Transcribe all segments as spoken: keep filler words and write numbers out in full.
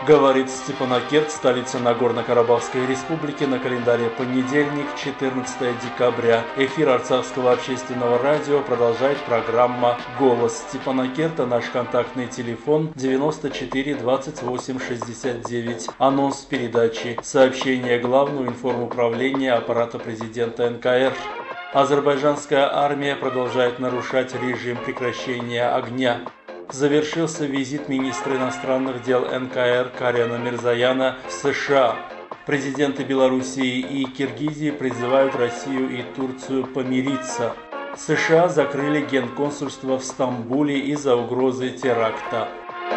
Говорит Степанакерт, столица Нагорно-Карабахской республики, на календаре понедельник, четырнадцатое декабря. Эфир Арцахского общественного радио продолжает программа «Голос Степанакерта». Наш контактный телефон девяносто четыре двадцать восемь шестьдесят девять. Анонс передачи. Сообщение Главного информуправления аппарата президента эн ка эр. Азербайджанская армия продолжает нарушать режим прекращения огня. Завершился визит министра иностранных дел эн ка эр Карена Мирзояна в США. Президенты Белоруссии и Киргизии призывают Россию и Турцию помириться. США закрыли генконсульство в Стамбуле из-за угрозы теракта.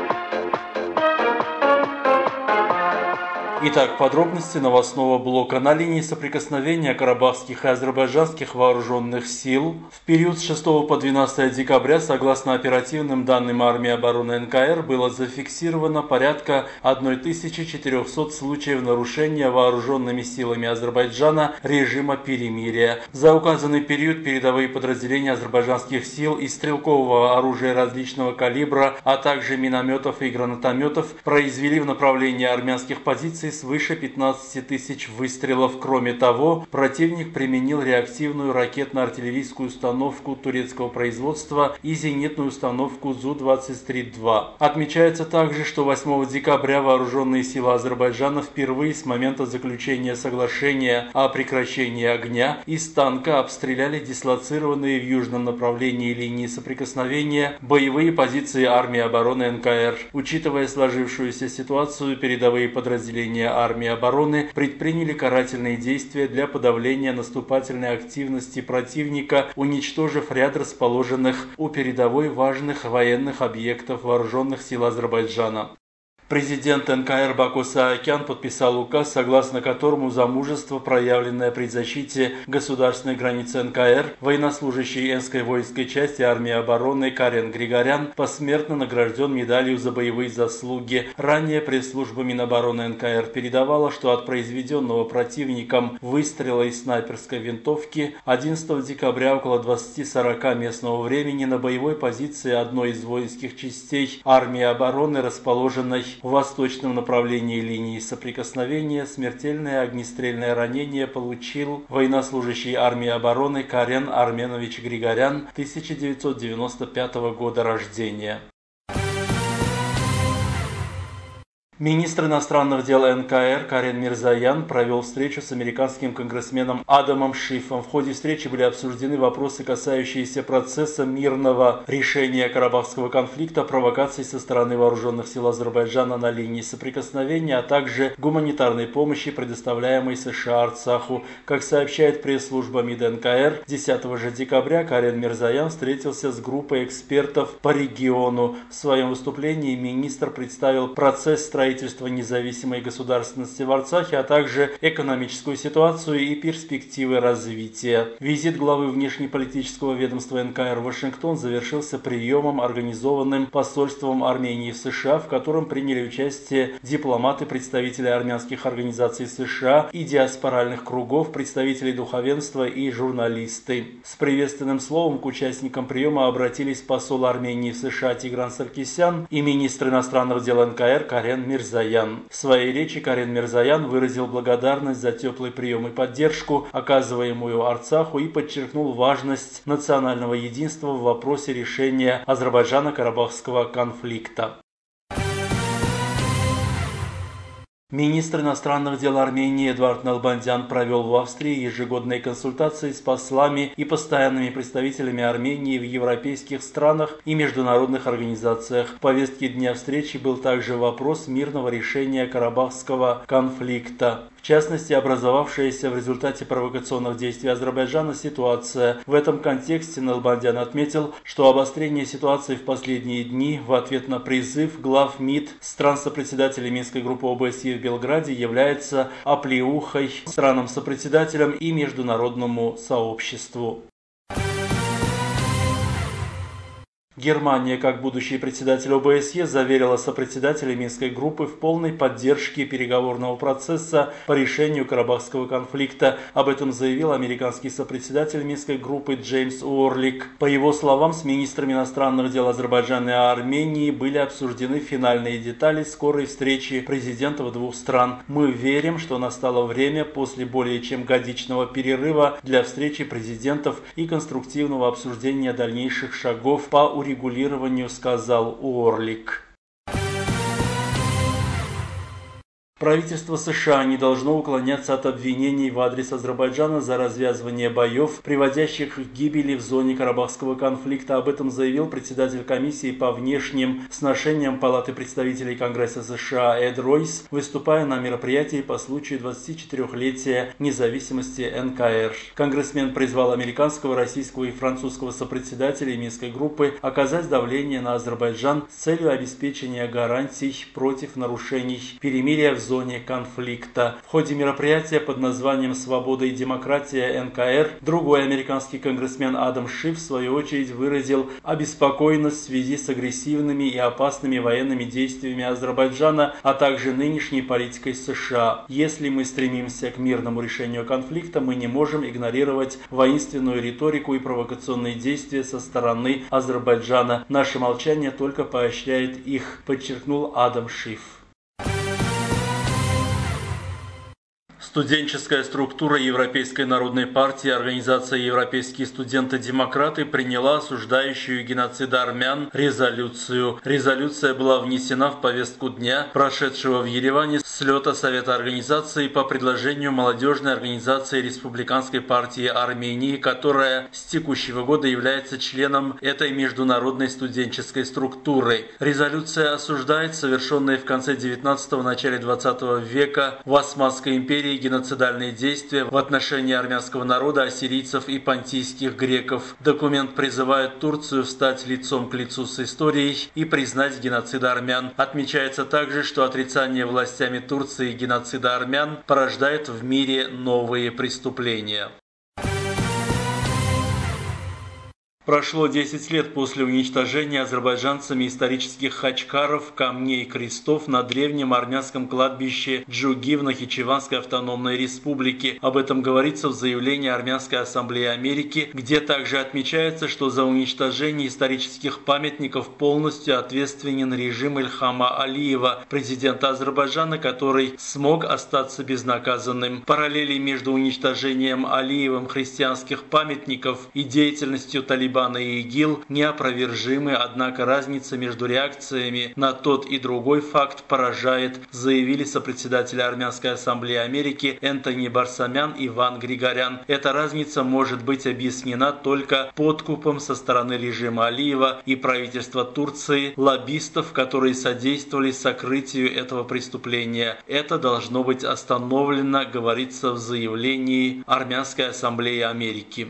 Итак, подробности новостного блока. На линии соприкосновения карабахских и азербайджанских вооруженных сил в период с шестого по двенадцатое декабря, согласно оперативным данным армии обороны эн ка эр, было зафиксировано порядка тысячи четырёхсот случаев нарушения вооруженными силами Азербайджана режима перемирия. За указанный период передовые подразделения азербайджанских сил и стрелкового оружия различного калибра, а также минометов и гранатометов произвели в направлении армянских позиций свыше пятнадцати тысяч выстрелов. Кроме того, противник применил реактивную ракетно-артиллерийскую установку турецкого производства и зенитную установку зу двадцать три два. Отмечается также, что восьмого декабря вооруженные силы Азербайджана впервые с момента заключения соглашения о прекращении огня из танка обстреляли дислоцированные в южном направлении линии соприкосновения боевые позиции армии обороны эн ка эр. Учитывая сложившуюся ситуацию, передовые подразделения армии обороны предприняли карательные действия для подавления наступательной активности противника, уничтожив ряд расположенных у передовой важных военных объектов вооруженных сил Азербайджана. Президент эн ка эр Баку Саакян подписал указ, согласно которому за мужество, проявленное при защите государственной границы эн ка эр, военнослужащий Энской воинской части армии обороны Карен Григорян посмертно награжден медалью за боевые заслуги. Ранее пресс-служба Минобороны эн ка эр передавала, что от произведенного противником выстрела из снайперской винтовки одиннадцатого декабря около двадцати сорока местного времени на боевой позиции одной из воинских частей армии обороны, расположенной в восточном направлении линии соприкосновения, смертельное огнестрельное ранение получил военнослужащий армии обороны Карен Арменович Григорян, тысяча девятьсот девяносто пятого года рождения. Министр иностранных дел эн ка эр Карен Мирзоян провел встречу с американским конгрессменом Адамом Шифом. В ходе встречи были обсуждены вопросы, касающиеся процесса мирного решения карабахского конфликта, провокаций со стороны вооруженных сил Азербайджана на линии соприкосновения, а также гуманитарной помощи, предоставляемой США Арцаху. Как сообщает пресс-служба МИД эн ка эр, десятого же декабря Карен Мирзоян встретился с группой экспертов по региону. В своем выступлении министр представил процесс строительства строительства независимой государственности в Арцахе, а также экономическую ситуацию и перспективы развития. Визит главы внешнеполитического ведомства эн ка эр в Вашингтон завершился приемом, организованным посольством Армении в США, в котором приняли участие дипломаты, представители армянских организаций США и диаспоральных кругов, представители духовенства и журналисты. С приветственным словом к участникам приема обратились посол Армении в США Тигран Саркисян и министр иностранных дел эн ка эр Карен Мирзоян. Мирзоян. В своей речи Карен Мирзоян выразил благодарность за теплый прием и поддержку, оказываемую Арцаху, и подчеркнул важность национального единства в вопросе решения Азербайджано-Карабахского конфликта. Министр иностранных дел Армении Эдуард Налбандян провел в Австрии ежегодные консультации с послами и постоянными представителями Армении в европейских странах и международных организациях. В повестке дня встречи был также вопрос мирного решения карабахского конфликта. В частности, образовавшаяся в результате провокационных действий Азербайджана ситуация. В этом контексте Налбандян отметил, что обострение ситуации в последние дни в ответ на призыв глав МИД стран-сопредседателей Минской группы о бэ эс е в Белграде является оплеухой странам-сопредседателям и международному сообществу. Германия, как будущий председатель О Бэ Эс Е, заверила сопредседателей Минской группы в полной поддержке переговорного процесса по решению карабахского конфликта. Об этом заявил американский сопредседатель Минской группы Джеймс Уорлик. По его словам, с министрами иностранных дел Азербайджана и Армении были обсуждены финальные детали скорой встречи президентов двух стран. Мы верим, что настало время после более чем годичного перерыва для встречи президентов и конструктивного обсуждения дальнейших шагов по урегулированию регулированию, сказал Уорлик. Правительство США не должно уклоняться от обвинений в адрес Азербайджана за развязывание боев, приводящих к гибели в зоне карабахского конфликта. Об этом заявил председатель комиссии по внешним сношениям Палаты представителей Конгресса США Эд Ройс, выступая на мероприятии по случаю двадцатичетырёхлетия независимости Эн Ка Эр. Конгрессмен призвал американского, российского и французского сопредседателей Минской группы оказать давление на Азербайджан с целью обеспечения гарантий против нарушений перемирия в зоне конфликта. В ходе мероприятия под названием «Свобода и демократия Эн Ка Эр» другой американский конгрессмен Адам Шиф в свою очередь выразил обеспокоенность в связи с агрессивными и опасными военными действиями Азербайджана, а также нынешней политикой США. Если мы стремимся к мирному решению конфликта, мы не можем игнорировать воинственную риторику и провокационные действия со стороны Азербайджана. Наше молчание только поощряет их, подчеркнул Адам Шиф. Студенческая структура Европейской народной партии, организация «Европейские студенты-демократы» приняла осуждающую геноцид армян резолюцию. Резолюция была внесена в повестку дня, прошедшего в Ереване слета Совета организации по предложению молодежной организации Республиканской партии Армении, которая с текущего года является членом этой международной студенческой структуры. Резолюция осуждает совершенные в конце девятнадцатого – начале двадцатого века в Османской империи геноцидальные действия в отношении армянского народа, ассирийцев и понтийских греков. Документ призывает Турцию встать лицом к лицу с историей и признать геноцид армян. Отмечается также, что отрицание властями Турции геноцида армян порождает в мире новые преступления. Прошло десять лет после уничтожения азербайджанцами исторических хачкаров, камней и крестов на древнем армянском кладбище Джуги в Нахичеванской автономной республике. Об этом говорится в заявлении Армянской ассамблеи Америки, где также отмечается, что за уничтожение исторических памятников полностью ответственен режим Ильхама Алиева, президента Азербайджана, который смог остаться безнаказанным. Параллели между уничтожением Алиевым христианских памятников и деятельностью талибанов и ИГИЛ неопровержимы, однако разница между реакциями на тот и другой факт поражает, заявили сопредседатели Армянской ассамблеи Америки Энтони Барсамян и Иван Григорян. Эта разница может быть объяснена только подкупом со стороны режима Алиева и правительства Турции, лоббистов, которые содействовали сокрытию этого преступления. Это должно быть остановлено, говорится в заявлении Армянской ассамблеи Америки.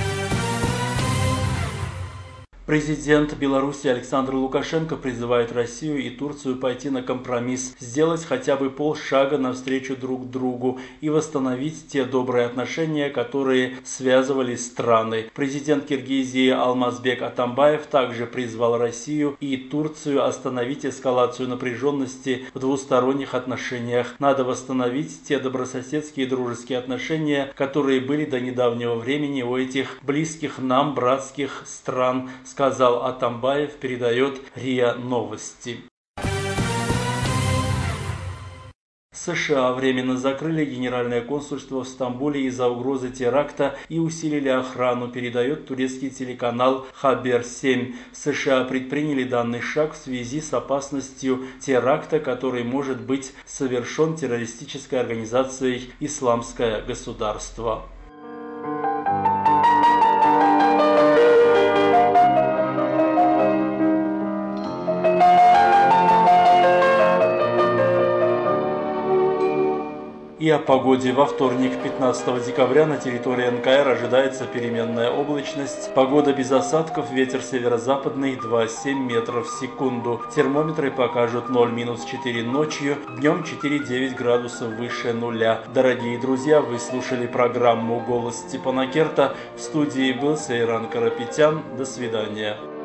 Президент Беларуси Александр Лукашенко призывает Россию и Турцию пойти на компромисс, сделать хотя бы полшага навстречу друг другу и восстановить те добрые отношения, которые связывали страны. Президент Киргизии Алмазбек Атамбаев также призвал Россию и Турцию остановить эскалацию напряженности в двусторонних отношениях. Надо восстановить те добрососедские и дружеские отношения, которые были до недавнего времени у этих близких нам братских стран, сказал Атамбаев, передает РИА Новости. США временно закрыли генеральное консульство в Стамбуле из-за угрозы теракта и усилили охрану, передает турецкий телеканал Хабер семь. США предприняли данный шаг в связи с опасностью теракта, который может быть совершен террористической организацией «Исламское государство». И о погоде. Во вторник, пятнадцатого декабря, на территории Эн Ка Эр ожидается переменная облачность. Погода без осадков, ветер северо-западный два — семь метров в секунду. Термометры покажут ноль — четыре ночью, днем четыре — девять градусов выше нуля. Дорогие друзья, вы слушали программу «Голос Степана Керта». В студии был Сейран Карапетян. До свидания.